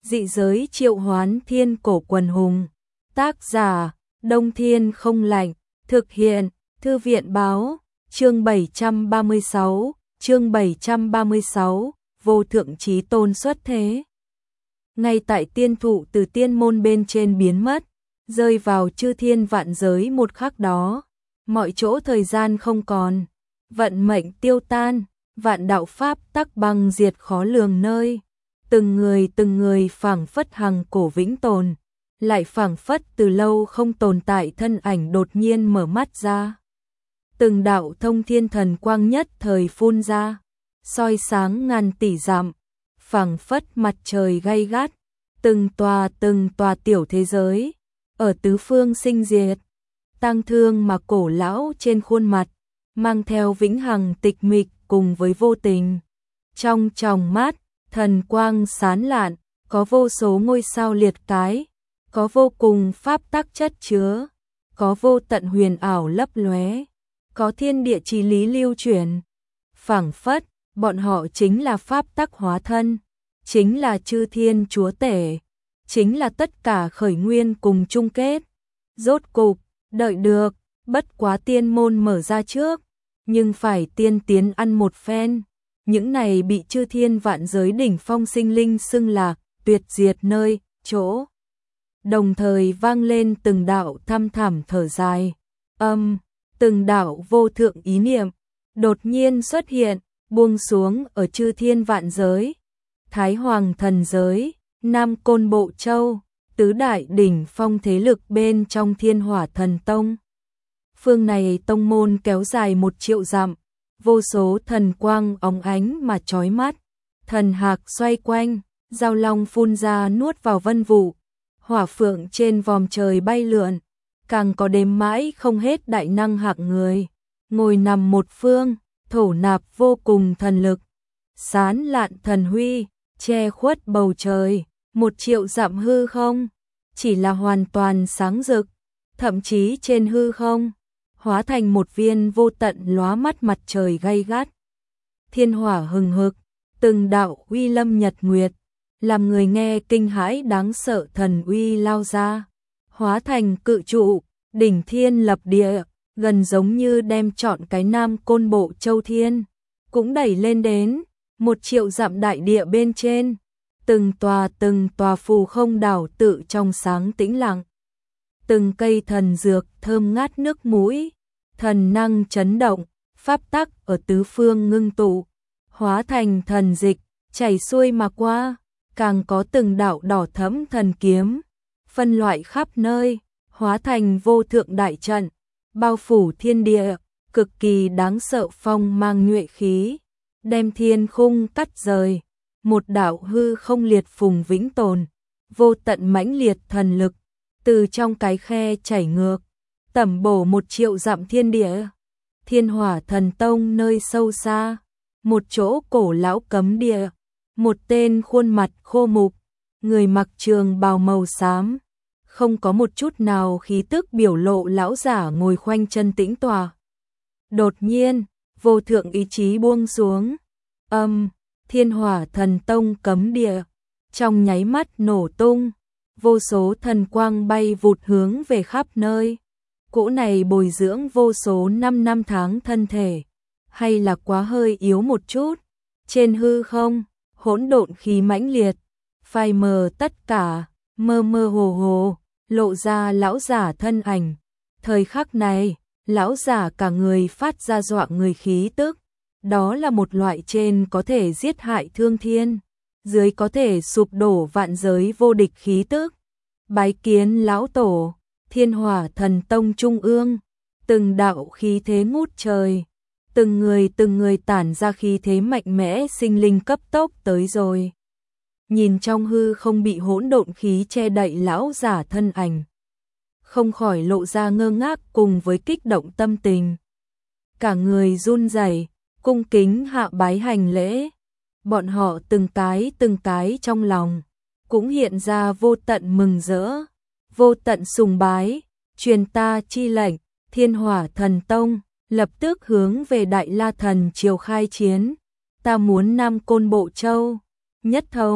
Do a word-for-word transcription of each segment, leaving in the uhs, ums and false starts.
Dị giới triệu hoán thiên cổ quần hùng. Tác giả, Đông Thiên không lạnh. Thực hiện, Thư viện báo, chương bảy trăm ba mươi sáu, chương bảy trăm ba mươi sáu, vô thượng chí tôn xuất thế. Ngay tại tiên thụ từ tiên môn bên trên biến mất, rơi vào chư thiên vạn giới một khắc đó, mọi chỗ thời gian không còn, vận mệnh tiêu tan, vạn đạo pháp tắc băng diệt khó lường nơi, từng người từng người phảng phất hằng cổ vĩnh tồn, lại phảng phất từ lâu không tồn tại thân ảnh đột nhiên mở mắt ra. Từng đạo thông thiên thần quang nhất thời phun ra, soi sáng ngàn tỷ dặm, phảng phất mặt trời gay gắt, từng tòa từng tòa tiểu thế giới, ở tứ phương sinh diệt, tang thương mà cổ lão trên khuôn mặt, mang theo vĩnh hằng tịch mịch cùng với vô tình. Trong tròng mắt, thần quang sáng lạn, có vô số ngôi sao liệt cái, có vô cùng pháp tắc chất chứa, có vô tận huyền ảo lấp lóe, có thiên địa chí lý lưu chuyển. Phảng phất, bọn họ chính là pháp tắc hóa thân, chính là chư thiên chúa tể, chính là tất cả khởi nguyên cùng chung kết. Rốt cục, đợi được, bất quá tiên môn mở ra trước, nhưng phải tiên tiến ăn một phen. Những này bị chư thiên vạn giới đỉnh phong sinh linh xưng là tuyệt diệt nơi, chỗ. Đồng thời vang lên từng đạo thăm thẳm thở dài, âm, từng đạo vô thượng ý niệm, đột nhiên xuất hiện, buông xuống ở chư thiên vạn giới. Thái Hoàng thần giới, Nam Côn Bộ Châu, tứ đại đỉnh phong thế lực bên trong Thiên Hỏa Thần Tông. Phương này tông môn kéo dài một triệu dặm, vô số thần quang óng ánh mà chói mắt, thần hạc xoay quanh, giao long phun ra nuốt vào vân vụ, hỏa phượng trên vòm trời bay lượn, càng có đếm mãi không hết đại năng hạng người, ngồi nằm một phương, thổ nạp vô cùng thần lực, sán lạn thần huy, che khuất bầu trời, một triệu dặm hư không, chỉ là hoàn toàn sáng rực, thậm chí trên hư không, hóa thành một viên vô tận lóa mắt mặt trời gay gắt. Thiên hỏa hừng hực, từng đạo uy lâm nhật nguyệt, làm người nghe kinh hãi đáng sợ thần uy lao ra, hóa thành cự trụ, đỉnh thiên lập địa, gần giống như đem trọn cái Nam Côn Bộ Châu Thiên, cũng đẩy lên đến một triệu dặm đại địa bên trên, từng tòa từng tòa phù không đảo tự trong sáng tĩnh lặng. Từng cây thần dược thơm ngát nước mũi, thần năng chấn động, pháp tắc ở tứ phương ngưng tụ, hóa thành thần dịch, chảy xuôi mà qua, càng có từng đạo đỏ thẫm thần kiếm, phân loại khắp nơi, hóa thành vô thượng đại trận, bao phủ thiên địa, cực kỳ đáng sợ phong mang nhuệ khí, đem thiên khung cắt rời, một đạo hư không liệt phùng vĩnh tồn, vô tận mãnh liệt thần lực, từ trong cái khe chảy ngược, tẩm bổ một triệu dặm thiên địa. Thiên Hỏa Thần Tông nơi sâu xa, một chỗ cổ lão cấm địa, một tên khuôn mặt khô mục, người mặc trường bào màu xám, không có một chút nào khí tức biểu lộ lão giả ngồi khoanh chân tĩnh tọa. Đột nhiên, vô thượng ý chí buông xuống, âm, Thiên Hỏa Thần Tông cấm địa, trong nháy mắt nổ tung, vô số thần quang bay vụt hướng về khắp nơi. Cỗ này bồi dưỡng vô số năm năm tháng thân thể, hay là quá hơi yếu một chút. Trên hư không, hỗn độn khí mãnh liệt, phai mờ tất cả, mơ mơ hồ hồ, lộ ra lão giả thân ảnh. Thời khắc này, lão giả cả người phát ra dọa người khí tức, đó là một loại trên có thể giết hại thương thiên, dưới có thể sụp đổ vạn giới vô địch khí tức. Bái kiến lão tổ. Thiên Hỏa Thần Tông trung ương, từng đạo khí thế ngút trời, từng người từng người tản ra khí thế mạnh mẽ sinh linh cấp tốc tới rồi. Nhìn trong hư không bị hỗn độn khí che đậy lão giả thân ảnh, không khỏi lộ ra ngơ ngác cùng với kích động tâm tình. Cả người run rẩy, cung kính hạ bái hành lễ. Bọn họ từng cái từng cái trong lòng cũng hiện ra vô tận mừng rỡ, vô tận sùng bái, truyền ta chi lệnh. Thiên Hỏa Thần Tông lập tức hướng về Đại La Thần triều khai chiến. Ta muốn Nam Côn Bộ Châu nhất thống,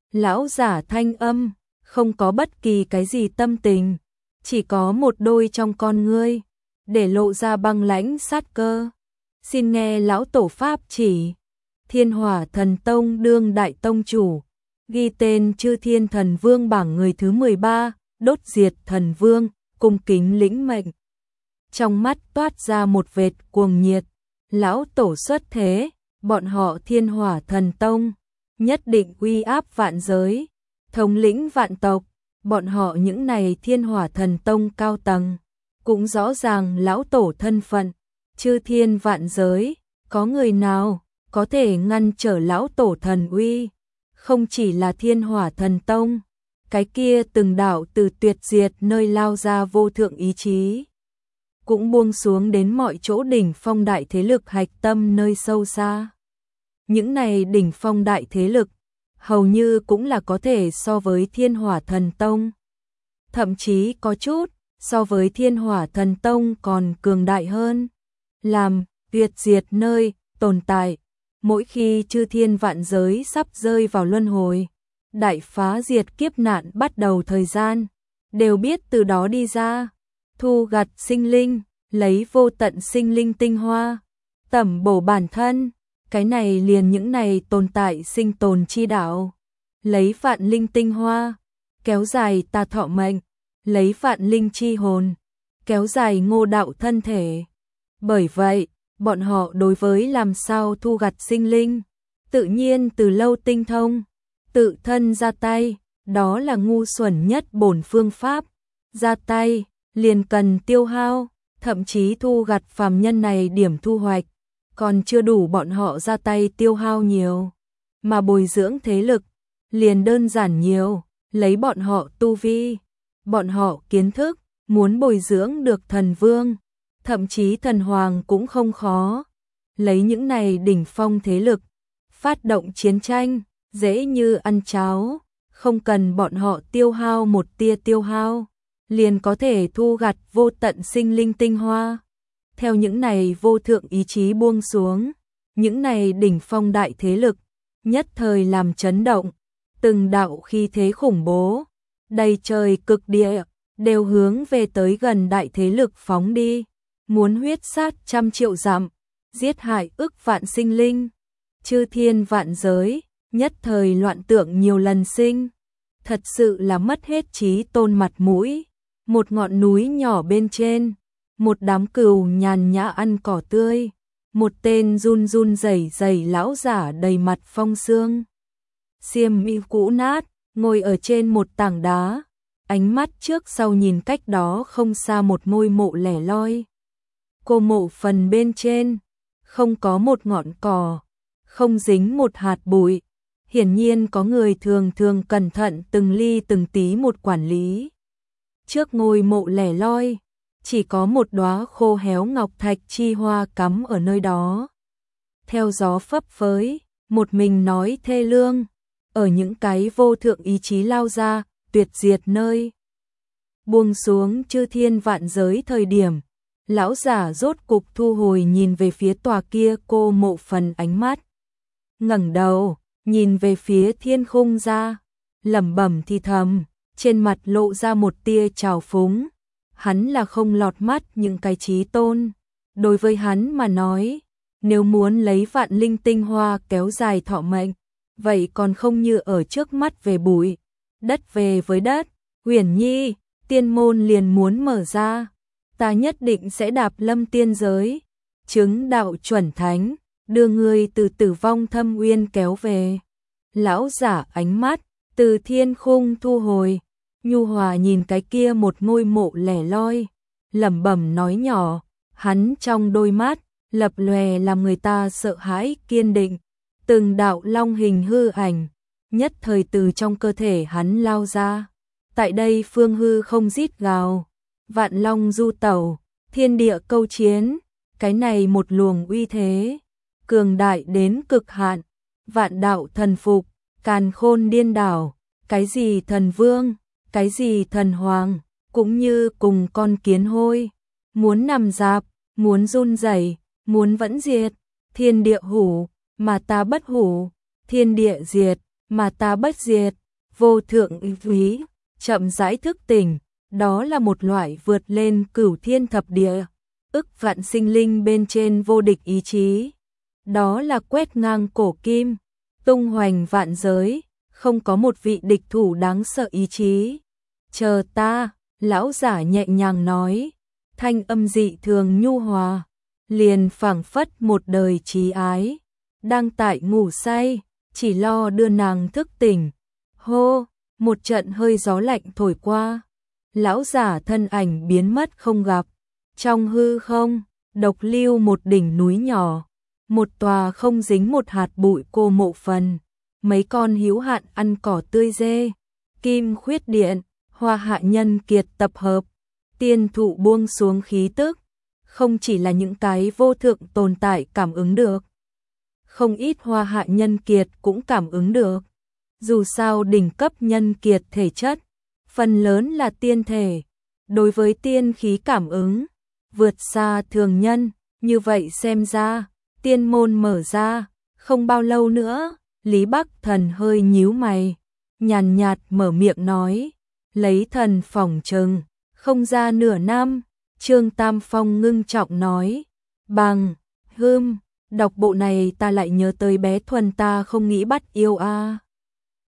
Lão giả thanh âm, không có bất kỳ cái gì tâm tình, chỉ có một đôi trong con ngươi, để lộ ra băng lãnh sát cơ. Xin nghe lão tổ pháp chỉ. Thiên Hỏa Thần Tông đương đại tông chủ, ghi tên Chư Thiên Thần Vương bảng người thứ mười ba, đốt diệt thần vương, cung kính lĩnh mệnh. Trong mắt toát ra một vệt cuồng nhiệt, lão tổ xuất thế, bọn họ Thiên Hỏa Thần Tông nhất định uy áp vạn giới, thống lĩnh vạn tộc. Bọn họ những này Thiên Hỏa Thần Tông cao tầng cũng rõ ràng lão tổ thân phận, chư thiên vạn giới, có người nào có thể ngăn trở lão tổ thần uy? Không chỉ là Thiên Hỏa Thần Tông, cái kia từng đạo từ tuyệt diệt nơi lao ra vô thượng ý chí, cũng buông xuống đến mọi chỗ đỉnh phong đại thế lực hạch tâm nơi sâu xa. Những này đỉnh phong đại thế lực, hầu như cũng là có thể so với Thiên Hỏa Thần Tông. Thậm chí có chút, so với Thiên Hỏa Thần Tông còn cường đại hơn. Làm, tuyệt diệt nơi, tồn tại. Mỗi khi chư thiên vạn giới sắp rơi vào luân hồi, đại phá diệt kiếp nạn bắt đầu thời gian, đều biết từ đó đi ra, thu gặt sinh linh, lấy vô tận sinh linh tinh hoa, tẩm bổ bản thân. Cái này liền những này tồn tại sinh tồn chi đạo, lấy vạn linh tinh hoa, kéo dài ta thọ mệnh, lấy vạn linh chi hồn, kéo dài ngô đạo thân thể. Bởi vậy, bọn họ đối với làm sao thu gặt sinh linh, tự nhiên từ lâu tinh thông, tự thân ra tay, đó là ngu xuẩn nhất bổn phương pháp. Ra tay, liền cần tiêu hao, thậm chí thu gặt phàm nhân này điểm thu hoạch, còn chưa đủ bọn họ ra tay tiêu hao nhiều, mà bồi dưỡng thế lực, liền đơn giản nhiều, lấy bọn họ tu vi, bọn họ kiến thức, muốn bồi dưỡng được thần vương, thậm chí thần hoàng cũng không khó. Lấy những này đỉnh phong thế lực, phát động chiến tranh, dễ như ăn cháo, không cần bọn họ tiêu hao một tia tiêu hao, liền có thể thu gặt vô tận sinh linh tinh hoa. Theo những này vô thượng ý chí buông xuống, những này đỉnh phong đại thế lực, nhất thời làm chấn động, từng đạo khí thế khủng bố, đầy trời cực địa, đều hướng về tới gần đại thế lực phóng đi, muốn huyết sát trăm triệu dặm, giết hại ức vạn sinh linh, chư thiên vạn giới, nhất thời loạn tượng nhiều lần sinh, thật sự là mất hết trí tôn mặt mũi. Một ngọn núi nhỏ bên trên, một đám cừu nhàn nhã ăn cỏ tươi, một tên run run rẩy rẩy lão giả đầy mặt phong sương, xiêm y cũ nát, ngồi ở trên một tảng đá, ánh mắt trước sau nhìn cách đó không xa một ngôi mộ lẻ loi. Cô mộ phần bên trên, không có một ngọn cỏ, không dính một hạt bụi, hiển nhiên có người thường thường cẩn thận từng ly từng tí một quản lý. Trước ngôi mộ lẻ loi, chỉ có một đóa khô héo ngọc thạch chi hoa cắm ở nơi đó. Theo gió phấp phới, một mình nói thê lương, ở những cái vô thượng ý chí lao ra, tuyệt diệt nơi. Buông xuống chư thiên vạn giới thời điểm, lão giả rốt cục thu hồi nhìn về phía tòa kia cô mộ phần ánh mắt. Ngẩng đầu, nhìn về phía thiên khung ra, lẩm bẩm thì thầm, trên mặt lộ ra một tia trào phúng. Hắn là không lọt mắt những cái chí tôn. Đối với hắn mà nói, nếu muốn lấy vạn linh tinh hoa kéo dài thọ mệnh, vậy còn không như ở trước mắt về bụi, đất về với đất. Huyền Nhi, tiên môn liền muốn mở ra, ta nhất định sẽ đạp lâm tiên giới, chứng đạo chuẩn thánh, đưa ngươi từ tử vong thâm uyên kéo về. Lão giả ánh mắt từ thiên khung thu hồi, nhu hòa nhìn cái kia một ngôi mộ lẻ loi, lẩm bẩm nói nhỏ, hắn trong đôi mắt lập lòe làm người ta sợ hãi kiên định, từng đạo long hình hư ảnh, nhất thời từ trong cơ thể hắn lao ra. Tại đây phương hư không rít gào, vạn long du tẩu, thiên địa câu chiến, cái này một luồng uy thế, cường đại đến cực hạn, vạn đạo thần phục, càn khôn điên đảo, cái gì thần vương, cái gì thần hoàng, cũng như cùng con kiến hôi, muốn nằm dạp, muốn run rẩy, muốn vẫn diệt, thiên địa hủ, mà ta bất hủ, thiên địa diệt, mà ta bất diệt, vô thượng úy, chậm rãi thức tỉnh, đó là một loại vượt lên cửu thiên thập địa, ức vạn sinh linh bên trên vô địch ý chí. Đó là quét ngang cổ kim, tung hoành vạn giới, không có một vị địch thủ đáng sợ ý chí. Chờ ta, lão giả nhẹ nhàng nói, thanh âm dị thường nhu hòa, liền phảng phất một đời trí ái, đang tại ngủ say, chỉ lo đưa nàng thức tỉnh. Hô, một trận hơi gió lạnh thổi qua, lão giả thân ảnh biến mất không gặp. Trong hư không, độc lưu một đỉnh núi nhỏ, một tòa không dính một hạt bụi cô mộ phần, mấy con hữu hạn ăn cỏ tươi dê, kim khuyết điện, hoa hạ nhân kiệt tập hợp, tiên thụ buông xuống khí tức, không chỉ là những cái vô thượng tồn tại cảm ứng được. Không ít hoa hạ nhân kiệt cũng cảm ứng được. Dù sao đỉnh cấp nhân kiệt thể chất, phần lớn là tiên thể, đối với tiên khí cảm ứng, vượt xa thường nhân, như vậy xem ra, tiên môn mở ra, không bao lâu nữa, Lý Bắc Thần hơi nhíu mày, nhàn nhạt mở miệng nói, lấy thần phỏng chừng, không ra nửa năm, Trương Tam Phong ngưng trọng nói, bằng, hưm, đọc bộ này ta lại nhớ tới bé Thuần ta không nghĩ bắt yêu a.